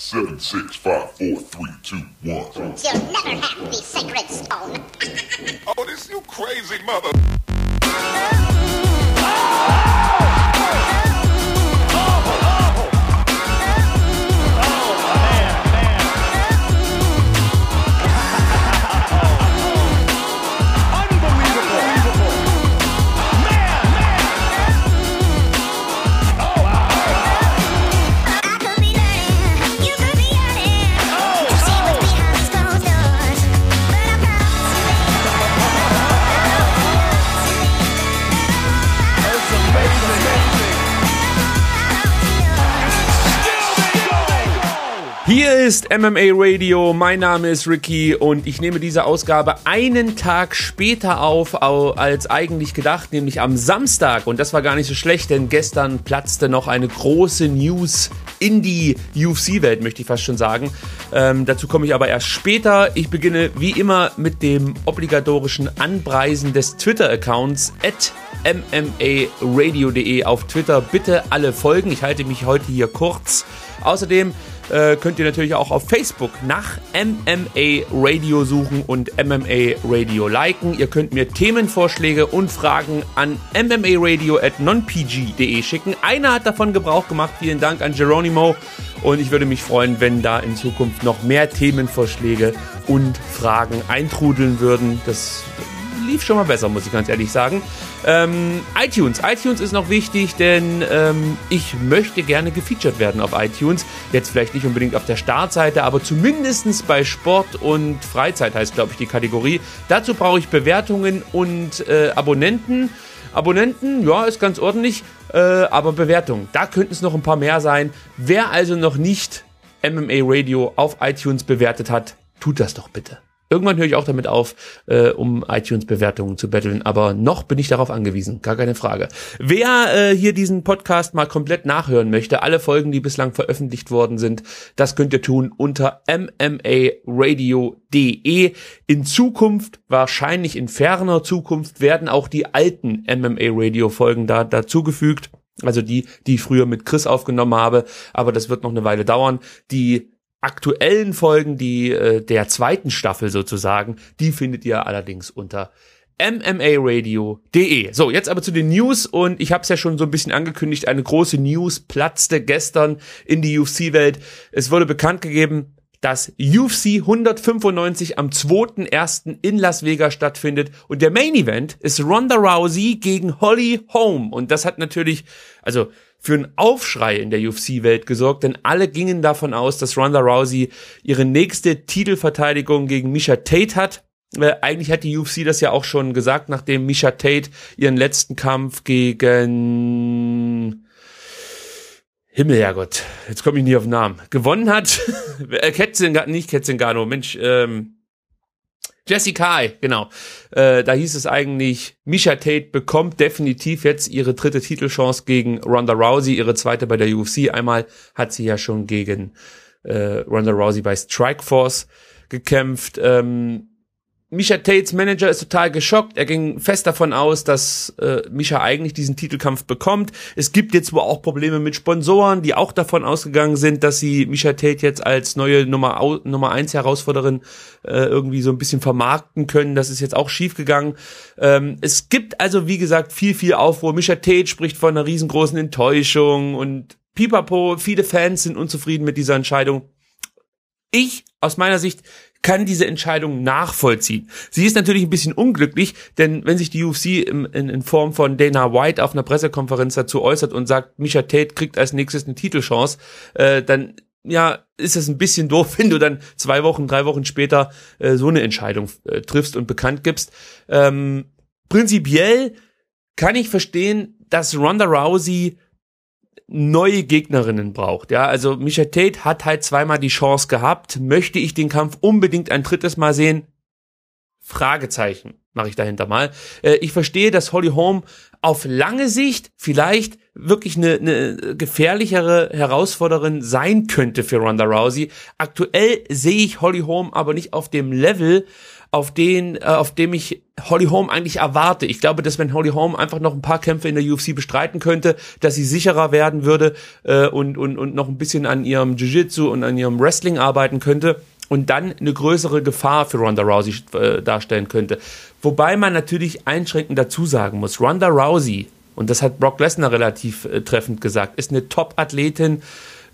7, 6, 5, 4, 3, 2, 1. You'll never have the sacred stone. Oh, this you crazy mother... Hier ist MMA Radio, mein Name ist Ricky und ich nehme diese Ausgabe einen Tag später auf als eigentlich gedacht, nämlich am Samstag. Und das war gar nicht so schlecht, denn gestern platzte noch eine große News in die UFC-Welt, möchte ich fast schon sagen. Dazu komme ich aber erst später. Ich beginne wie immer mit dem obligatorischen Anpreisen des Twitter-Accounts @mmaradio.de auf Twitter. Bitte alle folgen, ich halte mich heute hier kurz. Außerdem könnt ihr natürlich auch auf Facebook nach MMA Radio suchen und MMA Radio liken. Ihr könnt mir Themenvorschläge und Fragen an mmaradio@nonpg.de schicken. Einer hat davon Gebrauch gemacht. Vielen Dank an Geronimo. Und ich würde mich freuen, wenn da in Zukunft noch mehr Themenvorschläge und Fragen eintrudeln würden. Das lief schon mal besser, muss ich ganz ehrlich sagen. iTunes ist noch wichtig, denn ich möchte gerne gefeatured werden auf iTunes. Jetzt vielleicht nicht unbedingt auf der Startseite, aber zumindest bei Sport und Freizeit heißt, glaube ich, die Kategorie. Dazu brauche ich Bewertungen und Abonnenten. Abonnenten, ja, ist ganz ordentlich, aber Bewertungen, da könnten es noch ein paar mehr sein. Wer also noch nicht MMA Radio auf iTunes bewertet hat, tut das doch bitte. Irgendwann höre ich auch damit auf, um iTunes-Bewertungen zu betteln, aber noch bin ich darauf angewiesen, gar keine Frage. Wer hier diesen Podcast mal komplett nachhören möchte, alle Folgen, die bislang veröffentlicht worden sind, das könnt ihr tun unter mmaradio.de. In Zukunft, wahrscheinlich in ferner Zukunft, werden auch die alten MMA-Radio-Folgen dazugefügt, also die ich früher mit Chris aufgenommen habe, aber das wird noch eine Weile dauern. Die aktuellen Folgen, der zweiten Staffel sozusagen, die findet ihr allerdings unter mmaradio.de. So, jetzt aber zu den News und ich habe es ja schon so ein bisschen angekündigt, eine große News platzte gestern in die UFC-Welt. Es wurde bekannt gegeben, dass UFC 195 am 2.1. in Las Vegas stattfindet und der Main Event ist Ronda Rousey gegen Holly Holm und das hat natürlich, also für einen Aufschrei in der UFC-Welt gesorgt, denn alle gingen davon aus, dass Ronda Rousey ihre nächste Titelverteidigung gegen Miesha Tate hat. Eigentlich hat die UFC das ja auch schon gesagt, nachdem Miesha Tate ihren letzten Kampf gegen Himmelherrgott, jetzt komme ich nie auf den Namen, gewonnen hat. Jessie Kai, genau. Da hieß es eigentlich, Miesha Tate bekommt definitiv jetzt ihre dritte Titelchance gegen Ronda Rousey, ihre zweite bei der UFC. Einmal hat sie ja schon gegen Ronda Rousey bei Strikeforce gekämpft. Miesha Tates Manager ist total geschockt. Er ging fest davon aus, dass Miesha eigentlich diesen Titelkampf bekommt. Es gibt jetzt wohl auch Probleme mit Sponsoren, die auch davon ausgegangen sind, dass sie Miesha Tate jetzt als neue Nummer 1 Herausforderin irgendwie so ein bisschen vermarkten können. Das ist jetzt auch schief gegangen. Es gibt also, wie gesagt, viel Aufruhr. Miesha Tate spricht von einer riesengroßen Enttäuschung und pipapo, viele Fans sind unzufrieden mit dieser Entscheidung. Ich, aus meiner Sicht, kann diese Entscheidung nachvollziehen. Sie ist natürlich ein bisschen unglücklich, denn wenn sich die UFC in Form von Dana White auf einer Pressekonferenz dazu äußert und sagt, Miesha Tate kriegt als nächstes eine Titelchance, dann ja, ist es ein bisschen doof, wenn du dann 3 Wochen später so eine Entscheidung triffst und bekannt gibst. Prinzipiell kann ich verstehen, dass Ronda Rousey neue Gegnerinnen braucht. Ja, also Miesha Tate hat halt zweimal die Chance gehabt. Möchte ich den Kampf unbedingt ein drittes Mal sehen? Fragezeichen mache ich dahinter mal. Ich verstehe, dass Holly Holm auf lange Sicht vielleicht wirklich eine gefährlichere Herausforderin sein könnte für Ronda Rousey. Aktuell sehe ich Holly Holm aber nicht auf dem Level auf dem ich Holly Holm eigentlich erwarte. Ich glaube, dass wenn Holly Holm einfach noch ein paar Kämpfe in der UFC bestreiten könnte, dass sie sicherer werden würde und noch ein bisschen an ihrem Jiu-Jitsu und an ihrem Wrestling arbeiten könnte und dann eine größere Gefahr für Ronda Rousey darstellen könnte. Wobei man natürlich einschränkend dazu sagen muss, Ronda Rousey, und das hat Brock Lesnar relativ treffend gesagt, ist eine Top-Athletin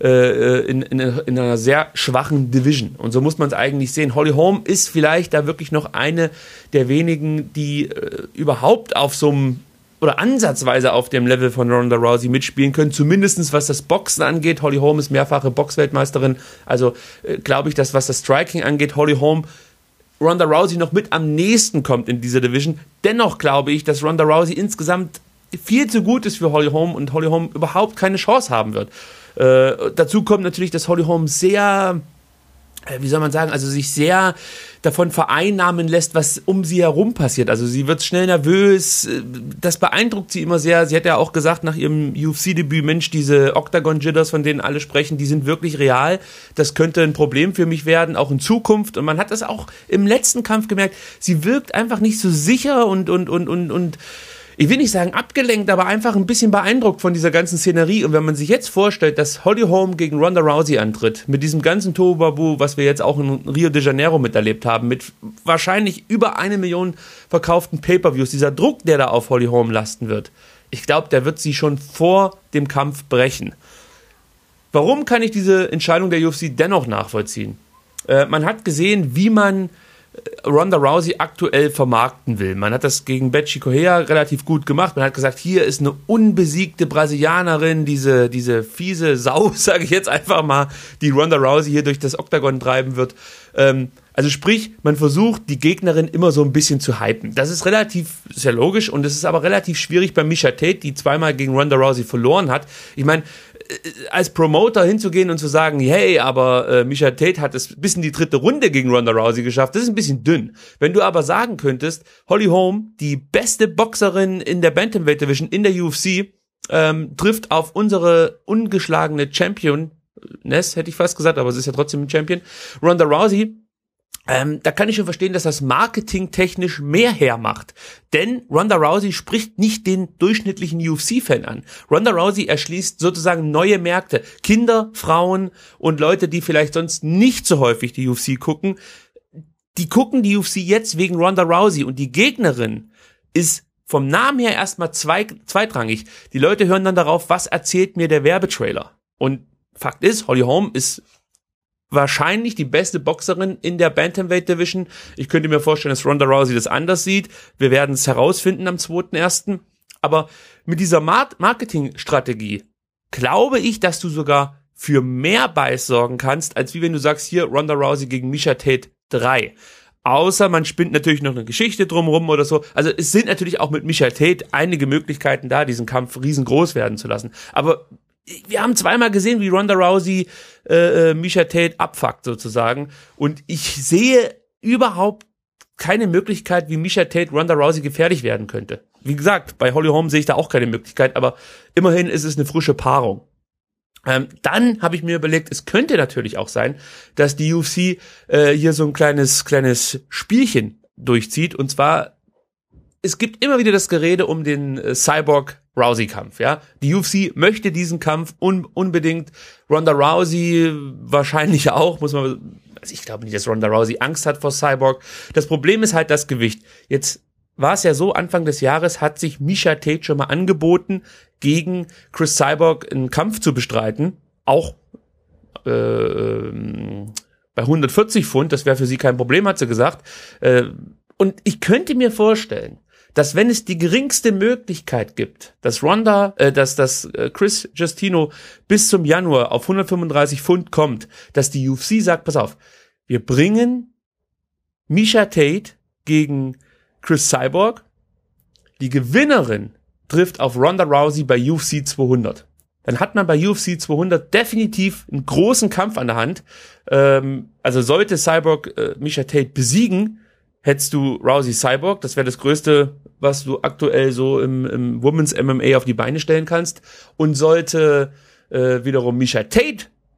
in einer sehr schwachen Division. Und so muss man es eigentlich sehen. Holly Holm ist vielleicht da wirklich noch eine der wenigen, die überhaupt auf so einem oder ansatzweise auf dem Level von Ronda Rousey mitspielen können, zumindestens was das Boxen angeht. Holly Holm ist mehrfache Boxweltmeisterin, also glaube ich, dass was das Striking angeht, Holly Holm Ronda Rousey noch mit am nächsten kommt in dieser Division. Dennoch glaube ich, dass Ronda Rousey insgesamt viel zu gut ist für Holly Holm und Holly Holm überhaupt keine Chance haben wird. Dazu kommt natürlich, dass Holly Holm sehr, wie soll man sagen, also sich sehr davon vereinnahmen lässt, was um sie herum passiert. Also sie wird schnell nervös, das beeindruckt sie immer sehr. Sie hat ja auch gesagt nach ihrem UFC-Debüt, Mensch, diese Octagon-Jitters, von denen alle sprechen, die sind wirklich real. Das könnte ein Problem für mich werden, auch in Zukunft. Und man hat das auch im letzten Kampf gemerkt. Sie wirkt einfach nicht so sicher und ich will nicht sagen abgelenkt, aber einfach ein bisschen beeindruckt von dieser ganzen Szenerie. Und wenn man sich jetzt vorstellt, dass Holly Holm gegen Ronda Rousey antritt, mit diesem ganzen Tohuwabohu, was wir jetzt auch in Rio de Janeiro miterlebt haben, mit wahrscheinlich über 1 Million verkauften Pay-Per-Views, dieser Druck, der da auf Holly Holm lasten wird, ich glaube, der wird sie schon vor dem Kampf brechen. Warum kann ich diese Entscheidung der UFC dennoch nachvollziehen? Man hat gesehen, wie man Ronda Rousey aktuell vermarkten will. Man hat das gegen Bethe Correia relativ gut gemacht. Man hat gesagt, hier ist eine unbesiegte Brasilianerin, diese fiese Sau, sage ich jetzt einfach mal, die Ronda Rousey hier durch das Oktagon treiben wird. Also sprich, man versucht, die Gegnerin immer so ein bisschen zu hypen. Das ist sehr logisch und es ist aber relativ schwierig bei Miesha Tate, die zweimal gegen Ronda Rousey verloren hat. Ich meine, als Promoter hinzugehen und zu sagen, hey, aber Miesha Tate hat es bis in die 3. Runde gegen Ronda Rousey geschafft, das ist ein bisschen dünn. Wenn du aber sagen könntest, Holly Holm, die beste Boxerin in der Bantamweight Division in der UFC, trifft auf unsere ungeschlagene Championess, hätte ich fast gesagt, aber sie ist ja trotzdem ein Champion, Ronda Rousey, da kann ich schon verstehen, dass das marketingtechnisch mehr hermacht. Denn Ronda Rousey spricht nicht den durchschnittlichen UFC-Fan an. Ronda Rousey erschließt sozusagen neue Märkte. Kinder, Frauen und Leute, die vielleicht sonst nicht so häufig die UFC gucken, die gucken die UFC jetzt wegen Ronda Rousey. Und die Gegnerin ist vom Namen her erstmal zweitrangig. Die Leute hören dann darauf, was erzählt mir der Werbetrailer. Und Fakt ist, Holly Holm ist wahrscheinlich die beste Boxerin in der Bantamweight Division. Ich könnte mir vorstellen, dass Ronda Rousey das anders sieht. Wir werden es herausfinden am 2.1. Aber mit dieser Marketingstrategie glaube ich, dass du sogar für mehr Bias sorgen kannst, als wie wenn du sagst, hier Ronda Rousey gegen Miesha Tate 3. Außer man spinnt natürlich noch eine Geschichte drumherum oder so. Also es sind natürlich auch mit Miesha Tate einige Möglichkeiten da, diesen Kampf riesengroß werden zu lassen. Aber wir haben zweimal gesehen, wie Ronda Rousey Miesha Tate abfuckt sozusagen. Und ich sehe überhaupt keine Möglichkeit, wie Miesha Tate Ronda Rousey gefährlich werden könnte. Wie gesagt, bei Holly Holm sehe ich da auch keine Möglichkeit, aber immerhin ist es eine frische Paarung. Dann habe ich mir überlegt, es könnte natürlich auch sein, dass die UFC hier so ein kleines Spielchen durchzieht. Und zwar, es gibt immer wieder das Gerede um den Cyborg-Rousey-Kampf, ja. Die UFC möchte diesen Kampf unbedingt. Ronda Rousey wahrscheinlich auch, also ich glaube nicht, dass Ronda Rousey Angst hat vor Cyborg. Das Problem ist halt das Gewicht. Jetzt war es ja so, Anfang des Jahres hat sich Miesha Tate schon mal angeboten, gegen Chris Cyborg einen Kampf zu bestreiten. Auch bei 140 Pfund, das wäre für sie kein Problem, hat sie gesagt. Und ich könnte mir vorstellen, dass wenn es die geringste Möglichkeit gibt, dass Chris Justino bis zum Januar auf 135 Pfund kommt, dass die UFC sagt, pass auf, wir bringen Miesha Tate gegen Chris Cyborg, die Gewinnerin trifft auf Ronda Rousey bei UFC 200. Dann hat man bei UFC 200 definitiv einen großen Kampf an der Hand. Also sollte Cyborg Miesha Tate besiegen, hättest du Rousey Cyborg, das wäre das Größte, was du aktuell so im Women's MMA auf die Beine stellen kannst. Und sollte wiederum Miesha Tate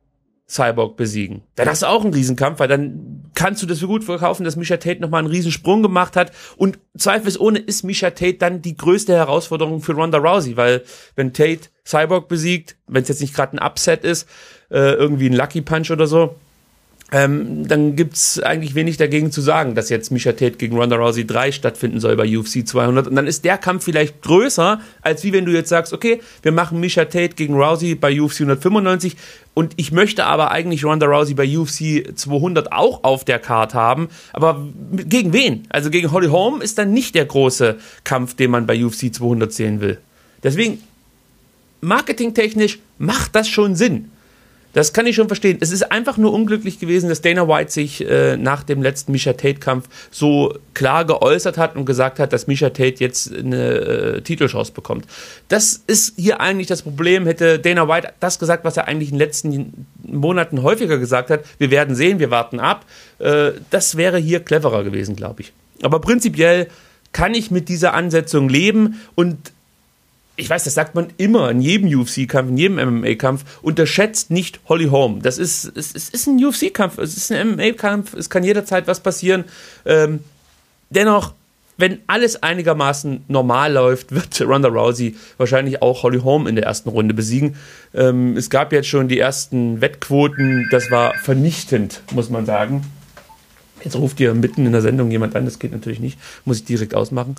Cyborg besiegen. Dann hast du auch einen Riesenkampf, weil dann kannst du das für gut verkaufen, dass Miesha Tate nochmal einen Riesensprung gemacht hat und zweifelsohne ist Miesha Tate dann die größte Herausforderung für Ronda Rousey, weil wenn Tate Cyborg besiegt, wenn es jetzt nicht gerade ein Upset ist, irgendwie ein Lucky Punch oder so, dann gibt's eigentlich wenig dagegen zu sagen, dass jetzt Miesha Tate gegen Ronda Rousey 3 stattfinden soll bei UFC 200 und dann ist der Kampf vielleicht größer, als wie wenn du jetzt sagst, okay, wir machen Miesha Tate gegen Rousey bei UFC 195 und ich möchte aber eigentlich Ronda Rousey bei UFC 200 auch auf der Card haben, aber gegen wen? Also gegen Holly Holm ist dann nicht der große Kampf, den man bei UFC 200 sehen will. Deswegen, marketingtechnisch macht das schon Sinn. Das kann ich schon verstehen. Es ist einfach nur unglücklich gewesen, dass Dana White sich nach dem letzten Miesha Tate-Kampf so klar geäußert hat und gesagt hat, dass Miesha Tate jetzt eine Titelchance bekommt. Das ist hier eigentlich das Problem. Hätte Dana White das gesagt, was er eigentlich in den letzten Monaten häufiger gesagt hat, wir werden sehen, wir warten ab, das wäre hier cleverer gewesen, glaube ich. Aber prinzipiell kann ich mit dieser Ansetzung leben und ich weiß, das sagt man immer in jedem UFC-Kampf, in jedem MMA-Kampf, unterschätzt nicht Holly Holm. Es ist ein UFC-Kampf, es ist ein MMA-Kampf, es kann jederzeit was passieren. Dennoch, wenn alles einigermaßen normal läuft, wird Ronda Rousey wahrscheinlich auch Holly Holm in der ersten Runde besiegen. Es gab jetzt schon die ersten Wettquoten, das war vernichtend, muss man sagen. Jetzt ruft hier mitten in der Sendung jemand an, das geht natürlich nicht, muss ich direkt ausmachen.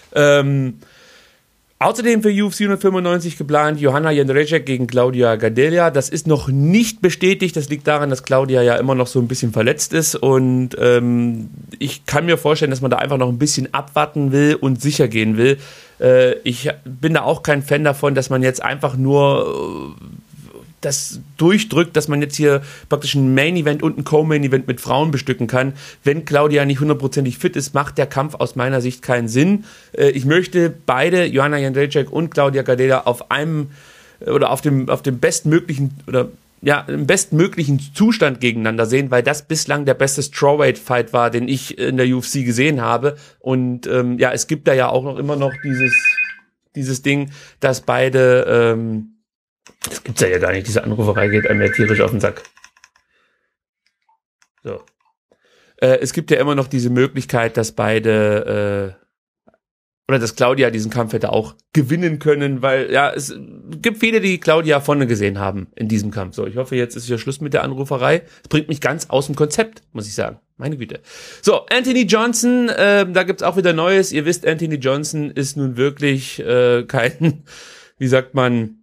Außerdem für UFC 195 geplant Joanna Jędrzejczyk gegen Claudia Gadelha. Das ist noch nicht bestätigt. Das liegt daran, dass Claudia ja immer noch so ein bisschen verletzt ist. Und ich kann mir vorstellen, dass man da einfach noch ein bisschen abwarten will und sicher gehen will. Ich bin da auch kein Fan davon, dass man jetzt einfach nur das durchdrückt, dass man jetzt hier praktisch ein Main-Event und ein Co-Main-Event mit Frauen bestücken kann. Wenn Claudia nicht hundertprozentig fit ist, macht der Kampf aus meiner Sicht keinen Sinn. Ich möchte beide, Joanna Jędrzejczyk und Claudia Gadelha, auf einem oder auf dem bestmöglichen oder ja, im bestmöglichen Zustand gegeneinander sehen, weil das bislang der beste Strawweight-Fight war, den ich in der UFC gesehen habe. Und ja, es gibt da ja auch noch immer noch dieses Ding, dass beide das gibt's ja gar nicht, diese Anruferei geht einem ja tierisch auf den Sack. So. Es gibt ja immer noch diese Möglichkeit, dass beide oder dass Claudia diesen Kampf hätte auch gewinnen können, weil ja, es gibt viele, die Claudia vorne gesehen haben in diesem Kampf. So, ich hoffe, jetzt ist ja Schluss mit der Anruferei. Es bringt mich ganz aus dem Konzept, muss ich sagen. Meine Güte. So, Anthony Johnson, da gibt's auch wieder Neues. Ihr wisst, Anthony Johnson ist nun wirklich kein, wie sagt man,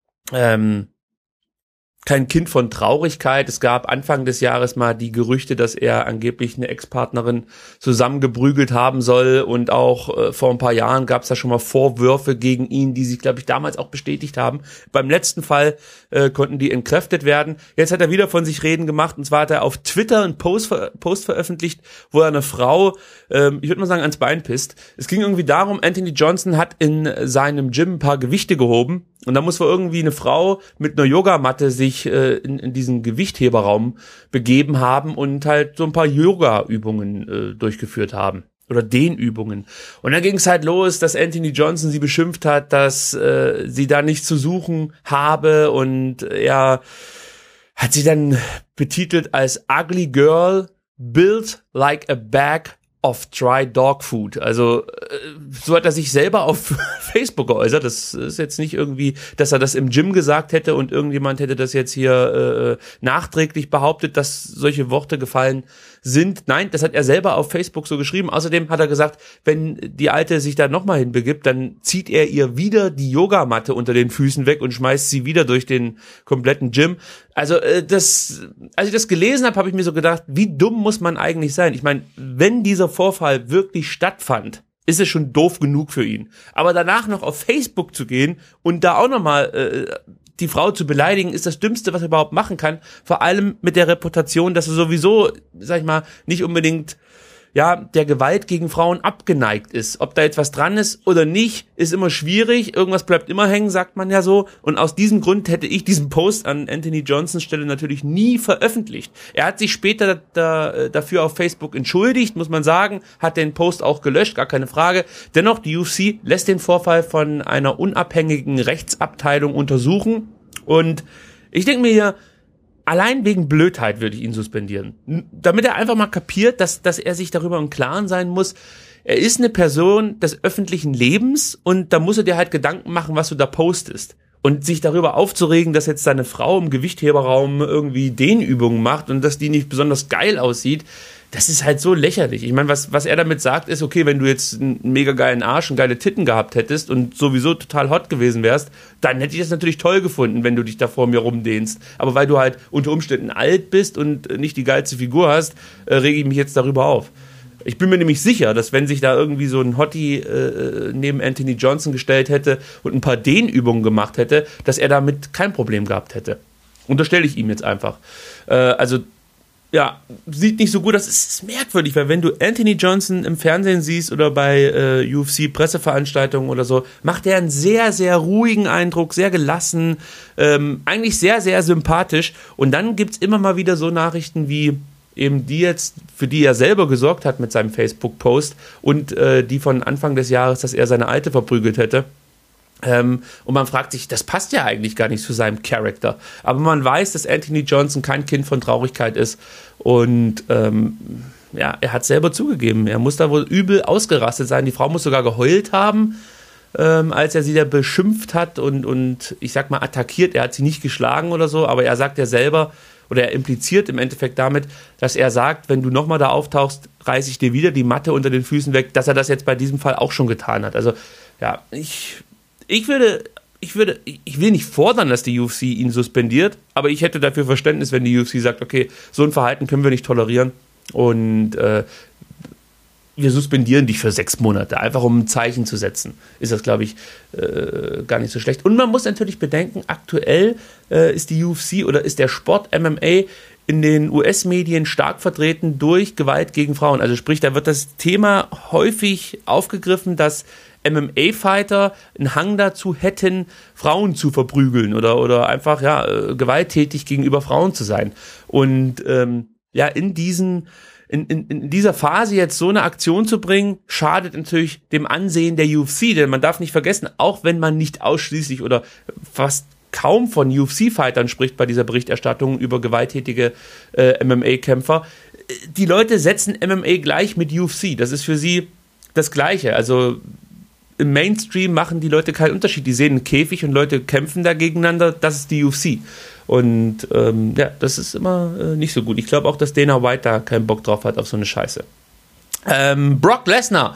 kein Kind von Traurigkeit. Es gab Anfang des Jahres mal die Gerüchte, dass er angeblich eine Ex-Partnerin zusammengeprügelt haben soll und auch vor ein paar Jahren gab es da schon mal Vorwürfe gegen ihn, die sich, glaube ich, damals auch bestätigt haben. Beim letzten Fall konnten die entkräftet werden. Jetzt hat er wieder von sich reden gemacht und zwar hat er auf Twitter einen Post veröffentlicht, wo er eine Frau, ich würde mal sagen, ans Bein pisst. Es ging irgendwie darum, Anthony Johnson hat in seinem Gym ein paar Gewichte gehoben und da muss wohl irgendwie eine Frau mit einer Yogamatte sich in diesen Gewichtheberraum begeben haben und halt so ein paar Yoga-Übungen durchgeführt haben. Oder Dehnübungen. Und dann ging es halt los, dass Anthony Johnson sie beschimpft hat, dass sie da nichts zu suchen habe und er hat sie dann betitelt als Ugly Girl Built like a Bag of Dry Dog Food. Also so hat er sich selber auf Facebook geäußert. Das ist jetzt nicht irgendwie, dass er das im Gym gesagt hätte und irgendjemand hätte das jetzt hier nachträglich behauptet, dass solche Worte gefallen sind. Nein, das hat er selber auf Facebook so geschrieben. Außerdem hat er gesagt, wenn die Alte sich da nochmal hinbegibt, dann zieht er ihr wieder die Yogamatte unter den Füßen weg und schmeißt sie wieder durch den kompletten Gym. Also als ich das gelesen habe, habe ich mir so gedacht, wie dumm muss man eigentlich sein? Ich meine, wenn dieser Vorfall wirklich stattfand, ist es schon doof genug für ihn. Aber danach noch auf Facebook zu gehen und da auch nochmal die Frau zu beleidigen, ist das Dümmste, was er überhaupt machen kann. Vor allem mit der Reputation, dass er sowieso, sag ich mal, nicht unbedingt ja der Gewalt gegen Frauen abgeneigt ist. Ob da jetzt was dran ist oder nicht, ist immer schwierig. Irgendwas bleibt immer hängen, sagt man ja so. Und aus diesem Grund hätte ich diesen Post an Anthony Johnsons Stelle natürlich nie veröffentlicht. Er hat sich später dafür auf Facebook entschuldigt, muss man sagen, hat den Post auch gelöscht, gar keine Frage. Dennoch, die UFC lässt den Vorfall von einer unabhängigen Rechtsabteilung untersuchen. Und ich denke mir hier, allein wegen Blödheit würde ich ihn suspendieren. Damit er einfach mal kapiert, dass er sich darüber im Klaren sein muss. Er ist eine Person des öffentlichen Lebens und da muss er dir halt Gedanken machen, was du da postest. Und sich darüber aufzuregen, dass jetzt seine Frau im Gewichtheberraum irgendwie Dehnübungen macht und dass die nicht besonders geil aussieht, das ist halt so lächerlich. Ich meine, was er damit sagt, ist, okay, wenn du jetzt einen mega geilen Arsch und geile Titten gehabt hättest und sowieso total hot gewesen wärst, dann hätte ich das natürlich toll gefunden, wenn du dich da vor mir rumdehnst. Aber weil du halt unter Umständen alt bist und nicht die geilste Figur hast, rege ich mich jetzt darüber auf. Ich bin mir nämlich sicher, dass wenn sich da irgendwie so ein Hottie neben Anthony Johnson gestellt hätte und ein paar Dehnübungen gemacht hätte, dass er damit kein Problem gehabt hätte. Unterstelle ich ihm jetzt einfach. Also, ja, sieht nicht so gut aus. Es ist merkwürdig, weil wenn du Anthony Johnson im Fernsehen siehst oder bei UFC-Presseveranstaltungen oder so, macht er einen sehr, sehr ruhigen Eindruck, sehr gelassen, eigentlich sehr, sehr sympathisch. Und dann gibt's immer mal wieder so Nachrichten wie eben die jetzt, für die er selber gesorgt hat mit seinem Facebook-Post und die von Anfang des Jahres, dass er seine Alte verprügelt hätte. Und man fragt sich, das passt ja eigentlich gar nicht zu seinem Charakter. Aber man weiß, dass Anthony Johnson kein Kind von Traurigkeit ist. Und ja, er hat selber zugegeben, er muss da wohl übel ausgerastet sein. Die Frau muss sogar geheult haben, als er sie da beschimpft hat und ich sag mal attackiert. Er hat sie nicht geschlagen oder so, aber er sagt ja selber, oder er impliziert im Endeffekt damit, dass er sagt, wenn du nochmal da auftauchst, reiße ich dir wieder die Matte unter den Füßen weg, dass er das jetzt bei diesem Fall auch schon getan hat. Also, ja, ich will nicht fordern, dass die UFC ihn suspendiert, aber ich hätte dafür Verständnis, wenn die UFC sagt, okay, so ein Verhalten können wir nicht tolerieren und wir suspendieren dich für 6 Monate, einfach um ein Zeichen zu setzen. Ist das, glaube ich, gar nicht so schlecht. Und man muss natürlich bedenken, aktuell ist die UFC oder ist der Sport MMA in den US-Medien stark vertreten durch Gewalt gegen Frauen. Also sprich, da wird das Thema häufig aufgegriffen, dass MMA-Fighter einen Hang dazu hätten, Frauen zu verprügeln oder einfach ja gewalttätig gegenüber Frauen zu sein. Und ja, in dieser Phase jetzt so eine Aktion zu bringen, schadet natürlich dem Ansehen der UFC, denn man darf nicht vergessen, auch wenn man nicht ausschließlich oder fast kaum von UFC-Fightern spricht bei dieser Berichterstattung über gewalttätige MMA-Kämpfer, die Leute setzen MMA gleich mit UFC. Das ist für sie das Gleiche. Also im Mainstream machen die Leute keinen Unterschied. Die sehen einen Käfig und Leute kämpfen da gegeneinander. Das ist die UFC. Und ja, das ist immer nicht so gut. Ich glaube auch, dass Dana White da keinen Bock drauf hat auf so eine Scheiße. Brock Lesnar.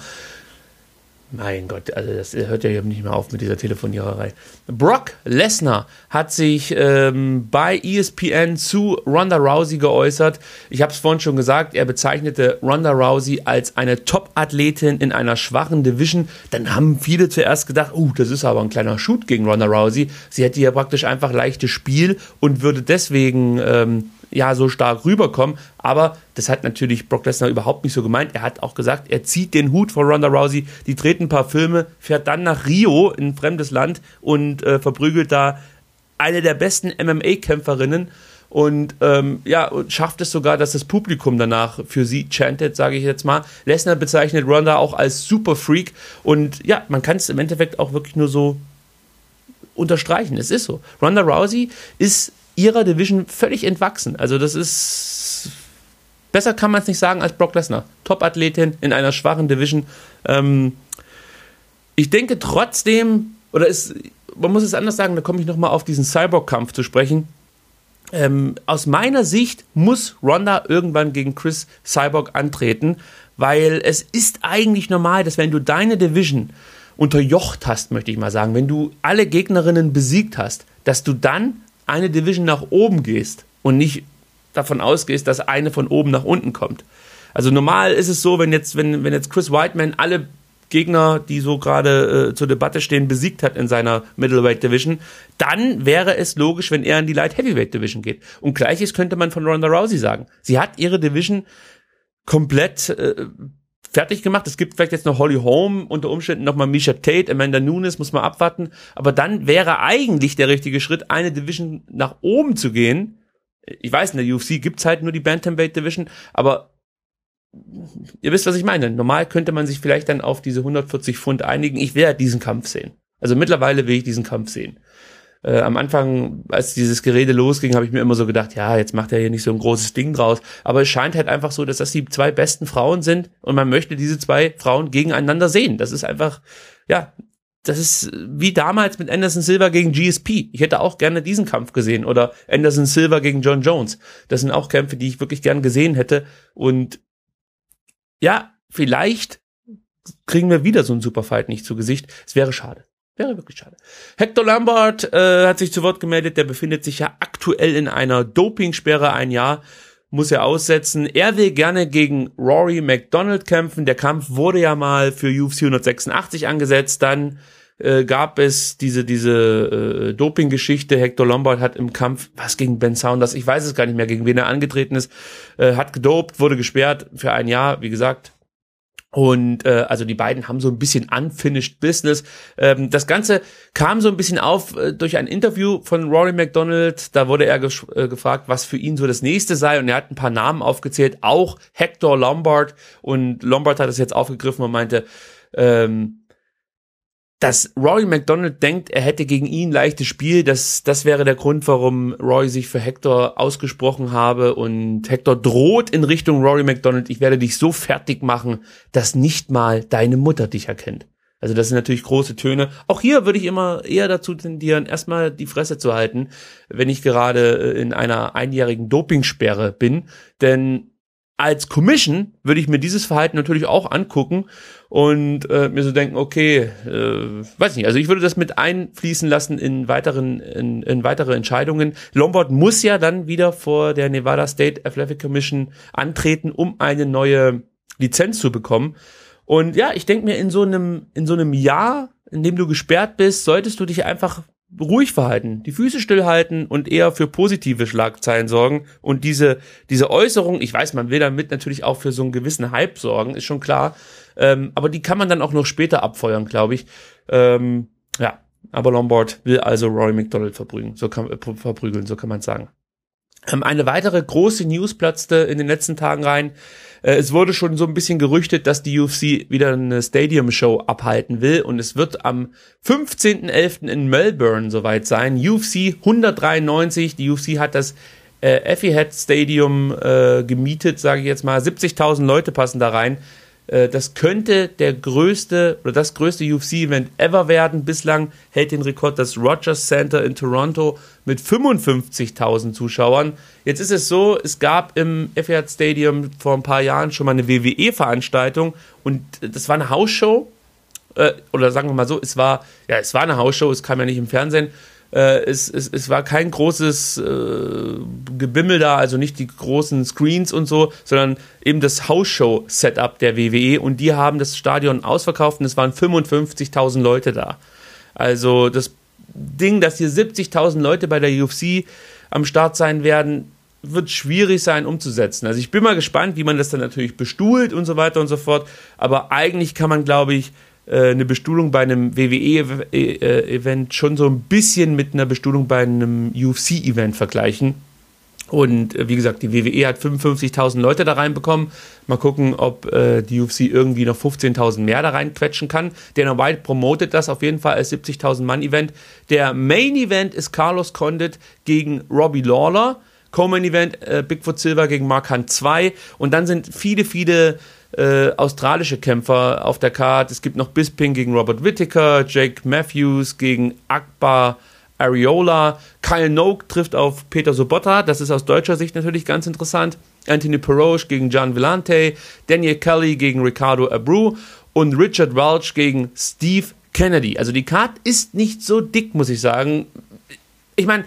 Mein Gott, also das hört ja nicht mehr auf mit dieser Telefoniererei. Brock Lesnar hat sich bei ESPN zu Ronda Rousey geäußert. Ich habe es vorhin schon gesagt, er bezeichnete Ronda Rousey als eine Top-Athletin in einer schwachen Division. Dann haben viele zuerst gedacht, das ist aber ein kleiner Shoot gegen Ronda Rousey. Sie hätte ja praktisch einfach leichtes Spiel und würde deswegen ja so stark rüberkommen, aber das hat natürlich Brock Lesnar überhaupt nicht so gemeint. Er hat auch gesagt, er zieht den Hut vor Ronda Rousey, die dreht ein paar Filme, fährt dann nach Rio, in ein fremdes Land und verprügelt da eine der besten MMA-Kämpferinnen und ja, und schafft es sogar, dass das Publikum danach für sie chantet, sage ich jetzt mal. Lesnar bezeichnet Ronda auch als Superfreak und ja, man kann es im Endeffekt auch wirklich nur so unterstreichen. Es ist so. Ronda Rousey ist ihrer Division völlig entwachsen. Also das ist, besser kann man es nicht sagen als Brock Lesnar. Top-Athletin in einer schwachen Division. Ich denke trotzdem, man muss es anders sagen, da komme ich nochmal auf diesen Cyborg-Kampf zu sprechen. Aus meiner Sicht muss Ronda irgendwann gegen Chris Cyborg antreten, weil es ist eigentlich normal, dass wenn du deine Division unterjocht hast, möchte ich mal sagen, wenn du alle Gegnerinnen besiegt hast, dass du dann eine Division nach oben gehst und nicht davon ausgehst, dass eine von oben nach unten kommt. Also normal ist es so, wenn jetzt Chris Weidman alle Gegner, die so gerade zur Debatte stehen, besiegt hat in seiner Middleweight Division, dann wäre es logisch, wenn er in die Light Heavyweight Division geht. Und Gleiches könnte man von Ronda Rousey sagen. Sie hat ihre Division komplett fertig gemacht. Es gibt vielleicht jetzt noch Holly Holm, unter Umständen nochmal Miesha Tate, Amanda Nunes, muss man abwarten. Aber dann wäre eigentlich der richtige Schritt, eine Division nach oben zu gehen. Ich weiß, in der UFC gibt's halt nur die Bantamweight Division, aber ihr wisst, was ich meine. Normal könnte man sich vielleicht dann auf diese 140 Pfund einigen. Ich will ja diesen Kampf sehen. Also mittlerweile will ich diesen Kampf sehen. Am Anfang, als dieses Gerede losging, habe ich mir immer so gedacht, ja, jetzt macht er hier nicht so ein großes Ding draus. Aber es scheint halt einfach so, dass das die 2 besten Frauen sind und man möchte diese 2 Frauen gegeneinander sehen. Das ist einfach, ja, das ist wie damals mit Anderson Silva gegen GSP. Ich hätte auch gerne diesen Kampf gesehen oder Anderson Silva gegen John Jones. Das sind auch Kämpfe, die ich wirklich gern gesehen hätte. Und ja, vielleicht kriegen wir wieder so einen Superfight nicht zu Gesicht. Es wäre schade. Wäre wirklich schade. Hector Lombard hat sich zu Wort gemeldet. Der befindet sich ja aktuell in einer Dopingsperre. 1 Jahr muss er aussetzen. Er will gerne gegen Rory MacDonald kämpfen. Der Kampf wurde ja mal für UFC 186 angesetzt. Dann gab es diese Doping-Geschichte. Hector Lombard hat im Kampf, was gegen Ben Saunders, ich weiß es gar nicht mehr, gegen wen er angetreten ist, hat gedopt, wurde gesperrt für 1 Jahr, wie gesagt. Und also die beiden haben so ein bisschen unfinished business. Das Ganze kam so ein bisschen auf durch ein Interview von Rory MacDonald. Da wurde er gefragt, was für ihn so das nächste sei. Und er hat ein paar Namen aufgezählt, auch Hector Lombard. Und Lombard hat es jetzt aufgegriffen und meinte, dass Rory MacDonald denkt, er hätte gegen ihn leichtes Spiel, das wäre der Grund, warum Rory sich für Hector ausgesprochen habe, und Hector droht in Richtung Rory MacDonald: Ich werde dich so fertig machen, dass nicht mal deine Mutter dich erkennt. Also das sind natürlich große Töne. Auch hier würde ich immer eher dazu tendieren, erstmal die Fresse zu halten, wenn ich gerade in einer 1-jährigen Dopingsperre bin, denn als Commission würde ich mir dieses Verhalten natürlich auch angucken und mir so denken, okay, weiß nicht, also ich würde das mit einfließen lassen in weitere Entscheidungen. Lombard muss ja dann wieder vor der Nevada State Athletic Commission antreten, um eine neue Lizenz zu bekommen. Und ja, ich denke mir, in so einem Jahr, in dem du gesperrt bist, solltest du dich einfach ruhig verhalten, die Füße stillhalten und eher für positive Schlagzeilen sorgen. Und diese Äußerung, ich weiß, man will damit natürlich auch für so einen gewissen Hype sorgen, ist schon klar, aber die kann man dann auch noch später abfeuern, glaube ich. Ja, aber Lombard will also Rory MacDonald verprügeln, so kann man sagen. Eine weitere große News platzte in den letzten Tagen rein. Es wurde schon so ein bisschen gerüchtet, dass die UFC wieder eine Stadium-Show abhalten will, und es wird am 15.11. in Melbourne soweit sein. UFC 193, die UFC hat das Etihad Stadium gemietet, sage ich jetzt mal. 70.000 Leute passen da rein. Das könnte das größte UFC-Event ever werden. Bislang hält den Rekord das Rogers Center in Toronto mit 55.000 Zuschauern. Jetzt ist es so, es gab im Etihad Stadium vor ein paar Jahren schon mal eine WWE-Veranstaltung, und das war eine Hausshow, oder sagen wir mal so, es war eine Hausshow, es kam ja nicht im Fernsehen. Es war kein großes Gebimmel da, also nicht die großen Screens und so, sondern eben das Hausshow-Setup der WWE, und die haben das Stadion ausverkauft und es waren 55.000 Leute da. Also das Ding, dass hier 70.000 Leute bei der UFC am Start sein werden, wird schwierig sein umzusetzen. Also ich bin mal gespannt, wie man das dann natürlich bestuhlt und so weiter und so fort, aber eigentlich kann man, glaube ich, eine Bestuhlung bei einem WWE-Event schon so ein bisschen mit einer Bestuhlung bei einem UFC-Event vergleichen. Und wie gesagt, die WWE hat 55.000 Leute da reinbekommen. Mal gucken, ob die UFC irgendwie noch 15.000 mehr da reinquetschen kann. Dana White promotet das auf jeden Fall als 70.000-Mann-Event. Der Main-Event ist Carlos Condit gegen Robbie Lawler. Co-Main-Event Bigfoot Silva gegen Mark Hunt 2. Und dann sind viele australische Kämpfer auf der Card. Es gibt noch Bisping gegen Robert Whittaker, Jake Matthews gegen Akbar Ariola, Kyle Noak trifft auf Peter Sobotta, das ist aus deutscher Sicht natürlich ganz interessant, Anthony Perosh gegen Gian Villante, Daniel Kelly gegen Ricardo Abreu und Richard Welch gegen Steve Kennedy. Also die Card ist nicht so dick, muss ich sagen. Ich meine,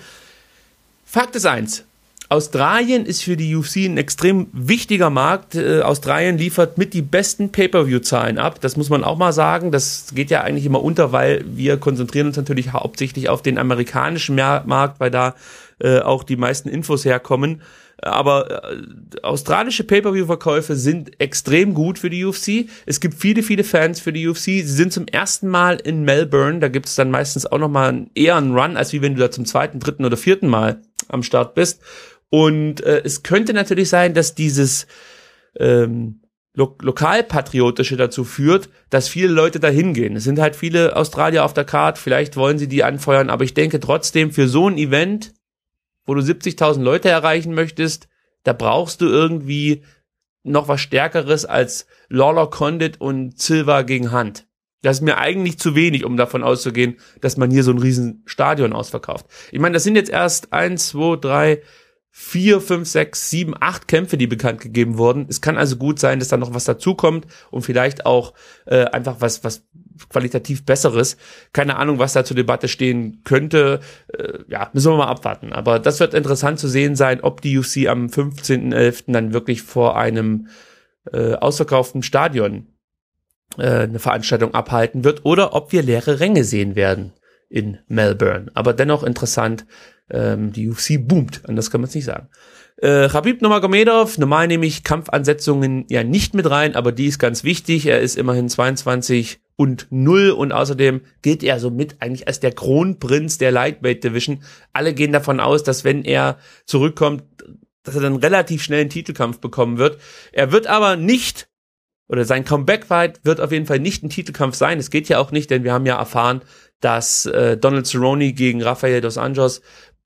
Fakt ist eins: Australien ist für die UFC ein extrem wichtiger Markt. Australien liefert mit die besten Pay-Per-View-Zahlen ab. Das muss man auch mal sagen. Das geht ja eigentlich immer unter, weil wir konzentrieren uns natürlich hauptsächlich auf den amerikanischen Markt, weil da auch die meisten Infos herkommen. Aber australische Pay-Per-View-Verkäufe sind extrem gut für die UFC. Es gibt viele Fans für die UFC. Sie sind zum ersten Mal in Melbourne. Da gibt es dann meistens auch nochmal eher einen Run, als wie wenn du da zum 2., 3. oder 4. Mal am Start bist. Und es könnte natürlich sein, dass dieses Lokalpatriotische dazu führt, dass viele Leute da hingehen. Es sind halt viele Australier auf der Card, vielleicht wollen sie die anfeuern, aber ich denke trotzdem, für so ein Event, wo du 70.000 Leute erreichen möchtest, da brauchst du irgendwie noch was Stärkeres als Lawler, Condit und Silva gegen Hunt. Das ist mir eigentlich zu wenig, um davon auszugehen, dass man hier so ein riesen Stadion ausverkauft. Ich meine, das sind jetzt erst 1, 2, 3, 4, 5, 6, 7, 8 Kämpfe, die bekannt gegeben wurden. Es kann also gut sein, dass da noch was dazukommt und vielleicht auch einfach was qualitativ Besseres. Keine Ahnung, was da zur Debatte stehen könnte. Müssen wir mal abwarten. Aber das wird interessant zu sehen sein, ob die UFC am 15.11. dann wirklich vor einem ausverkauften Stadion eine Veranstaltung abhalten wird oder ob wir leere Ränge sehen werden in Melbourne. Aber dennoch interessant, die UFC boomt, anders kann man es nicht sagen. Khabib Nurmagomedov, normal nehme ich Kampfansetzungen ja nicht mit rein, aber die ist ganz wichtig. Er ist immerhin 22-0 und außerdem gilt er somit eigentlich als der Kronprinz der Lightweight Division. Alle gehen davon aus, dass wenn er zurückkommt, dass er dann relativ schnell einen Titelkampf bekommen wird. Er wird aber nicht, oder sein Comeback-Fight wird auf jeden Fall nicht ein Titelkampf sein. Es geht ja auch nicht, denn wir haben ja erfahren, dass Donald Cerrone gegen Rafael dos Anjos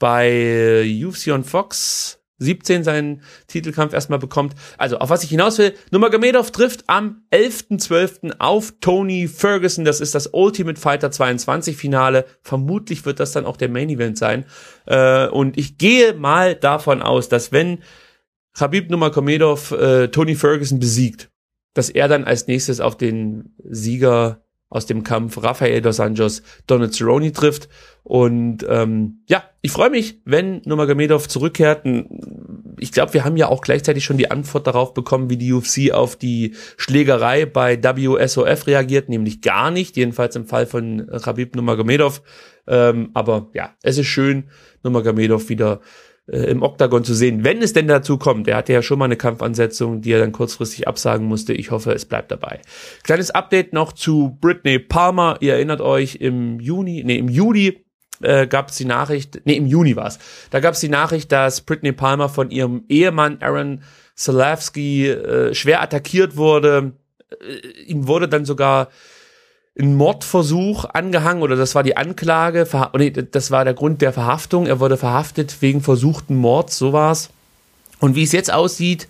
bei UFC on Fox 17 seinen Titelkampf erstmal bekommt. Also, auf was ich hinaus will, Nurmagomedov trifft am 11.12. auf Tony Ferguson. Das ist das Ultimate Fighter 22 Finale. Vermutlich wird das dann auch der Main Event sein. Und ich gehe mal davon aus, dass wenn Khabib Nurmagomedov Tony Ferguson besiegt, dass er dann als nächstes auf den Sieger aus dem Kampf Rafael dos Anjos Donald Cerrone trifft. Und ich freue mich, wenn Nurmagomedov zurückkehrt. Ich glaube, wir haben ja auch gleichzeitig schon die Antwort darauf bekommen, wie die UFC auf die Schlägerei bei WSOF reagiert, nämlich gar nicht, jedenfalls im Fall von Khabib Nurmagomedov. Aber ja, es ist schön, Nurmagomedov wieder im Oktagon zu sehen, wenn es denn dazu kommt. Er hatte ja schon mal eine Kampfansetzung, die er dann kurzfristig absagen musste. Ich hoffe, es bleibt dabei. Kleines Update noch zu Brittney Palmer. Ihr erinnert euch, im Juli gab es die Nachricht, im Juni war es. Da gab es die Nachricht, dass Brittney Palmer von ihrem Ehemann Aaron Salavsky schwer attackiert wurde. Ihm wurde dann sogar ein Mordversuch angehangen, oder das war die Anklage, das war der Grund der Verhaftung. Er wurde verhaftet wegen versuchten Mords, so war's. Und wie es jetzt aussieht,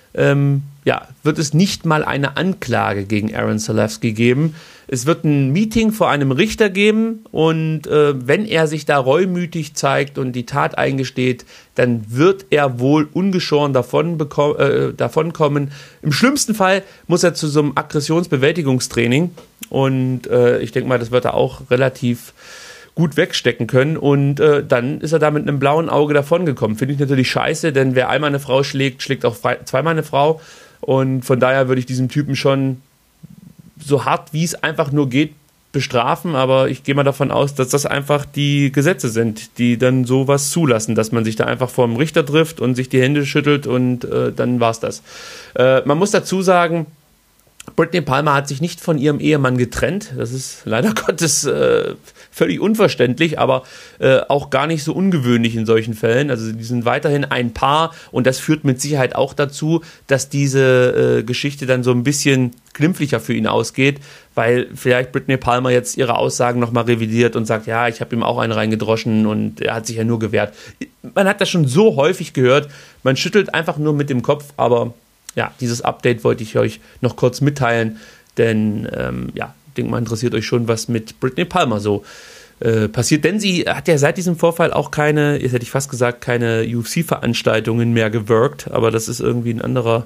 wird es nicht mal eine Anklage gegen Aaron Salavsky geben. Es wird ein Meeting vor einem Richter geben und wenn er sich da reumütig zeigt und die Tat eingesteht, dann wird er wohl ungeschoren davonkommen. Im schlimmsten Fall muss er zu so einem Aggressionsbewältigungstraining und ich denke mal, das wird er auch relativ gut wegstecken können und dann ist er da mit einem blauen Auge davongekommen. Finde ich natürlich scheiße, denn wer einmal eine Frau schlägt, schlägt auch zweimal eine Frau und von daher würde ich diesen Typen schon so hart, wie es einfach nur geht, bestrafen, aber ich gehe mal davon aus, dass das einfach die Gesetze sind, die dann sowas zulassen, dass man sich da einfach vor dem Richter trifft und sich die Hände schüttelt und dann war's das. Man muss dazu sagen, Brittney Palmer hat sich nicht von ihrem Ehemann getrennt. Das ist leider Gottes völlig unverständlich, aber auch gar nicht so ungewöhnlich in solchen Fällen. Also die sind weiterhin ein Paar und das führt mit Sicherheit auch dazu, dass diese Geschichte dann so ein bisschen glimpflicher für ihn ausgeht, weil vielleicht Brittney Palmer jetzt ihre Aussagen nochmal revidiert und sagt, ja, ich habe ihm auch einen reingedroschen und er hat sich ja nur gewehrt. Man hat das schon so häufig gehört, man schüttelt einfach nur mit dem Kopf, aber ja, dieses Update wollte ich euch noch kurz mitteilen, denn ich denke mal, interessiert euch schon, was mit Brittney Palmer so passiert, denn sie hat ja seit diesem Vorfall auch keine, jetzt hätte ich fast gesagt, keine UFC-Veranstaltungen mehr gewirkt, aber das ist irgendwie ein anderer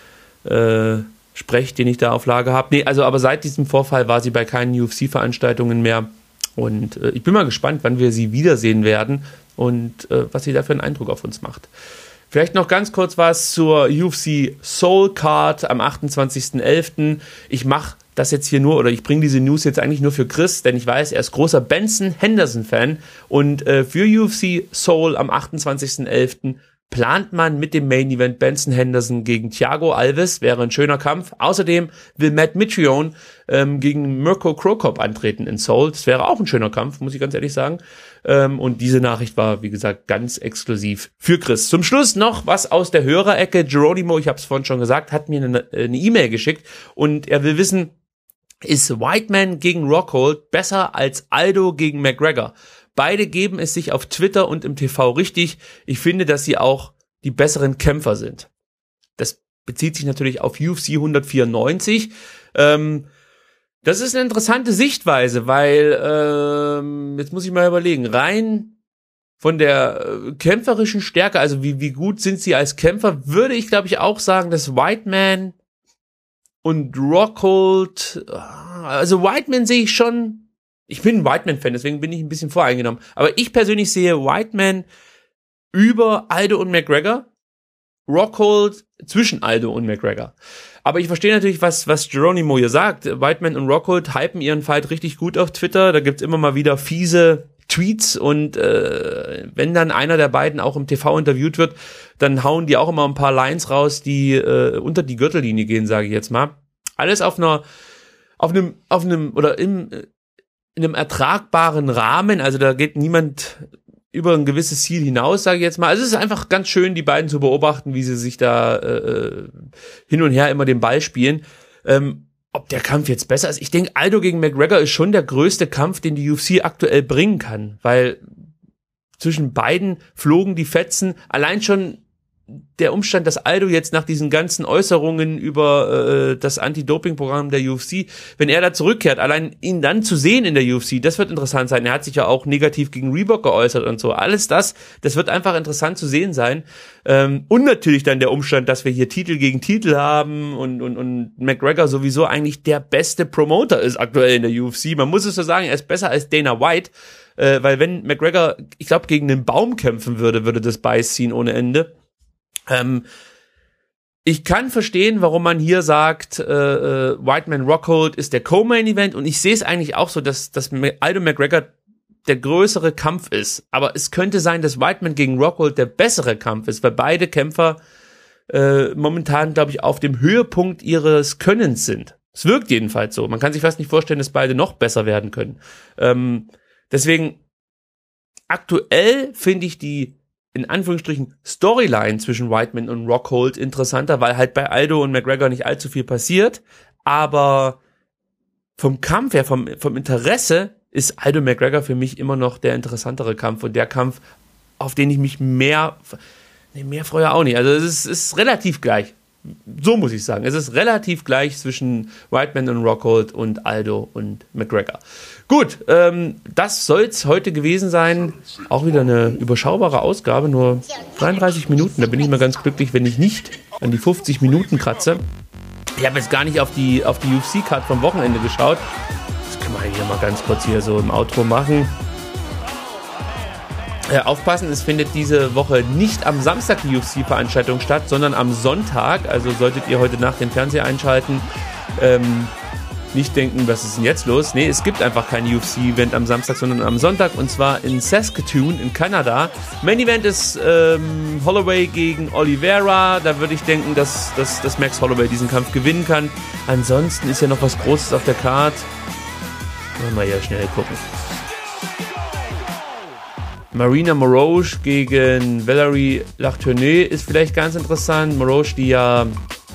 Sprech, den ich da auf Lager habe. Nee, also aber seit diesem Vorfall war sie bei keinen UFC-Veranstaltungen mehr und ich bin mal gespannt, wann wir sie wiedersehen werden und was sie da für einen Eindruck auf uns macht. Vielleicht noch ganz kurz was zur UFC Soul Card am 28.11. Ich mache das jetzt hier nur, oder ich bringe diese News jetzt eigentlich nur für Chris, denn ich weiß, er ist großer Benson Henderson-Fan und für UFC Soul am 28.11. plant man mit dem Main Event Benson Henderson gegen Thiago Alves, wäre ein schöner Kampf. Außerdem will Matt Mitrione gegen Mirko Cro Cop antreten in Seoul. Das wäre auch ein schöner Kampf, muss ich ganz ehrlich sagen. Und diese Nachricht war, wie gesagt, ganz exklusiv für Chris. Zum Schluss noch was aus der Hörerecke. Geronimo, ich habe es vorhin schon gesagt, hat mir eine E-Mail geschickt und er will wissen, ist Whiteman gegen Rockhold besser als Aldo gegen McGregor? Beide geben es sich auf Twitter und im TV richtig. Ich finde, dass sie auch die besseren Kämpfer sind. Das bezieht sich natürlich auf UFC 194. Das ist eine interessante Sichtweise, weil, jetzt muss ich mal überlegen, rein von der kämpferischen Stärke, also wie gut sind sie als Kämpfer, würde ich, glaube ich, auch sagen, dass Whiteman und Rockhold, also Whiteman sehe ich schon, ich bin ein Whiteman-Fan, deswegen bin ich ein bisschen voreingenommen, aber ich persönlich sehe Whiteman über Aldo und McGregor, Rockhold zwischen Aldo und McGregor. Aber ich verstehe natürlich, was Geronimo hier sagt. Whiteman und Rockhold hypen ihren Fight richtig gut auf Twitter. Da gibt's immer mal wieder fiese Tweets und wenn dann einer der beiden auch im TV interviewt wird, dann hauen die auch immer ein paar Lines raus, die unter die Gürtellinie gehen, sage ich jetzt mal. Alles in einem ertragbaren Rahmen. Also da geht niemand über ein gewisses Ziel hinaus, sage ich jetzt mal. Also es ist einfach ganz schön, die beiden zu beobachten, wie sie sich da hin und her immer den Ball spielen. Ob der Kampf jetzt besser ist? Ich denke, Aldo gegen McGregor ist schon der größte Kampf, den die UFC aktuell bringen kann, weil zwischen beiden flogen die Fetzen. Allein schon der Umstand, dass Aldo jetzt nach diesen ganzen Äußerungen über das Anti-Doping-Programm der UFC, wenn er da zurückkehrt, allein ihn dann zu sehen in der UFC, das wird interessant sein. Er hat sich ja auch negativ gegen Reebok geäußert und so. Alles das wird einfach interessant zu sehen sein. Und natürlich dann der Umstand, dass wir hier Titel gegen Titel haben und McGregor sowieso eigentlich der beste Promoter ist aktuell in der UFC. Man muss es so sagen, er ist besser als Dana White, weil wenn McGregor, ich glaube, gegen einen Baum kämpfen würde das Beiß ziehen ohne Ende. Ich kann verstehen, warum man hier sagt, Whiteman Rockhold ist der Co-Main-Event und ich sehe es eigentlich auch so, dass Aldo McGregor der größere Kampf ist. Aber es könnte sein, dass Whiteman gegen Rockhold der bessere Kampf ist, weil beide Kämpfer momentan, glaube ich, auf dem Höhepunkt ihres Könnens sind. Es wirkt jedenfalls so. Man kann sich fast nicht vorstellen, dass beide noch besser werden können. Deswegen, aktuell finde ich die in Anführungsstrichen Storyline zwischen Whiteman und Rockhold interessanter, weil halt bei Aldo und McGregor nicht allzu viel passiert, aber vom Kampf her, vom Interesse ist Aldo McGregor für mich immer noch der interessantere Kampf und der Kampf, auf den ich mich mehr freue auch nicht. Also es ist relativ gleich. So muss ich sagen. Es ist relativ gleich zwischen Whiteman und Rockhold und Aldo und McGregor. Gut, das soll's heute gewesen sein. Auch wieder eine überschaubare Ausgabe, nur 33 Minuten. Da bin ich mal ganz glücklich, wenn ich nicht an die 50 Minuten kratze. Ich habe jetzt gar nicht auf die UFC-Card vom Wochenende geschaut. Das können wir hier mal ganz kurz hier so im Outro machen. Aufpassen, es findet diese Woche nicht am Samstag die UFC-Veranstaltung statt, sondern am Sonntag. Also solltet ihr heute Nacht den Fernseher einschalten, nicht denken, was ist denn jetzt los? Nee, es gibt einfach kein UFC-Event am Samstag, sondern am Sonntag und zwar in Saskatoon in Kanada. Main Event ist Holloway gegen Oliveira. Da würde ich denken, dass Max Holloway diesen Kampf gewinnen kann. Ansonsten ist ja noch was Großes auf der Card. Mal hier schnell gucken. Marina Moroz gegen Valerie Lachtourneau ist vielleicht ganz interessant. Moroz, die ja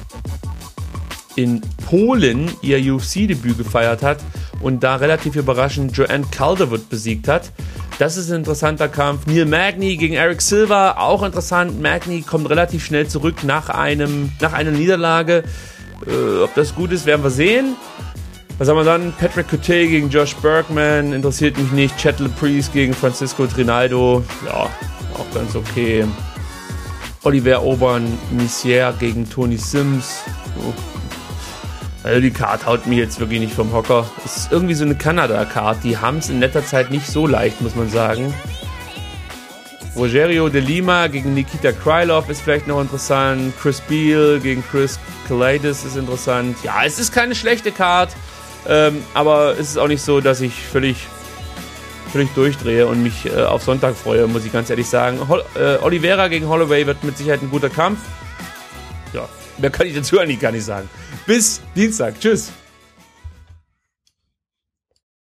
in Polen ihr UFC-Debüt gefeiert hat und da relativ überraschend Joanne Calderwood besiegt hat. Das ist ein interessanter Kampf. Neil Magny gegen Eric Silva, auch interessant. Magny kommt relativ schnell zurück nach einer Niederlage. Ob das gut ist, werden wir sehen. Was haben wir dann? Patrick Cote gegen Josh Bergman, interessiert mich nicht. Chad LePriest gegen Francisco Trinaldo, ja, auch ganz okay. Oliver Aubin-Messier gegen Tony Sims. Also die Card haut mich jetzt wirklich nicht vom Hocker. Es ist irgendwie so eine Kanada-Card, die haben es in letzter Zeit nicht so leicht, muss man sagen. Rogerio de Lima gegen Nikita Krylov ist vielleicht noch interessant. Chris Beal gegen Chris Kalaitis ist interessant. Ja, es ist keine schlechte Card. Aber es ist auch nicht so, dass ich völlig durchdrehe und mich auf Sonntag freue, muss ich ganz ehrlich sagen. Oliveira gegen Holloway wird mit Sicherheit ein guter Kampf. Ja, mehr kann ich dazu eigentlich gar nicht sagen. Bis Dienstag. Tschüss.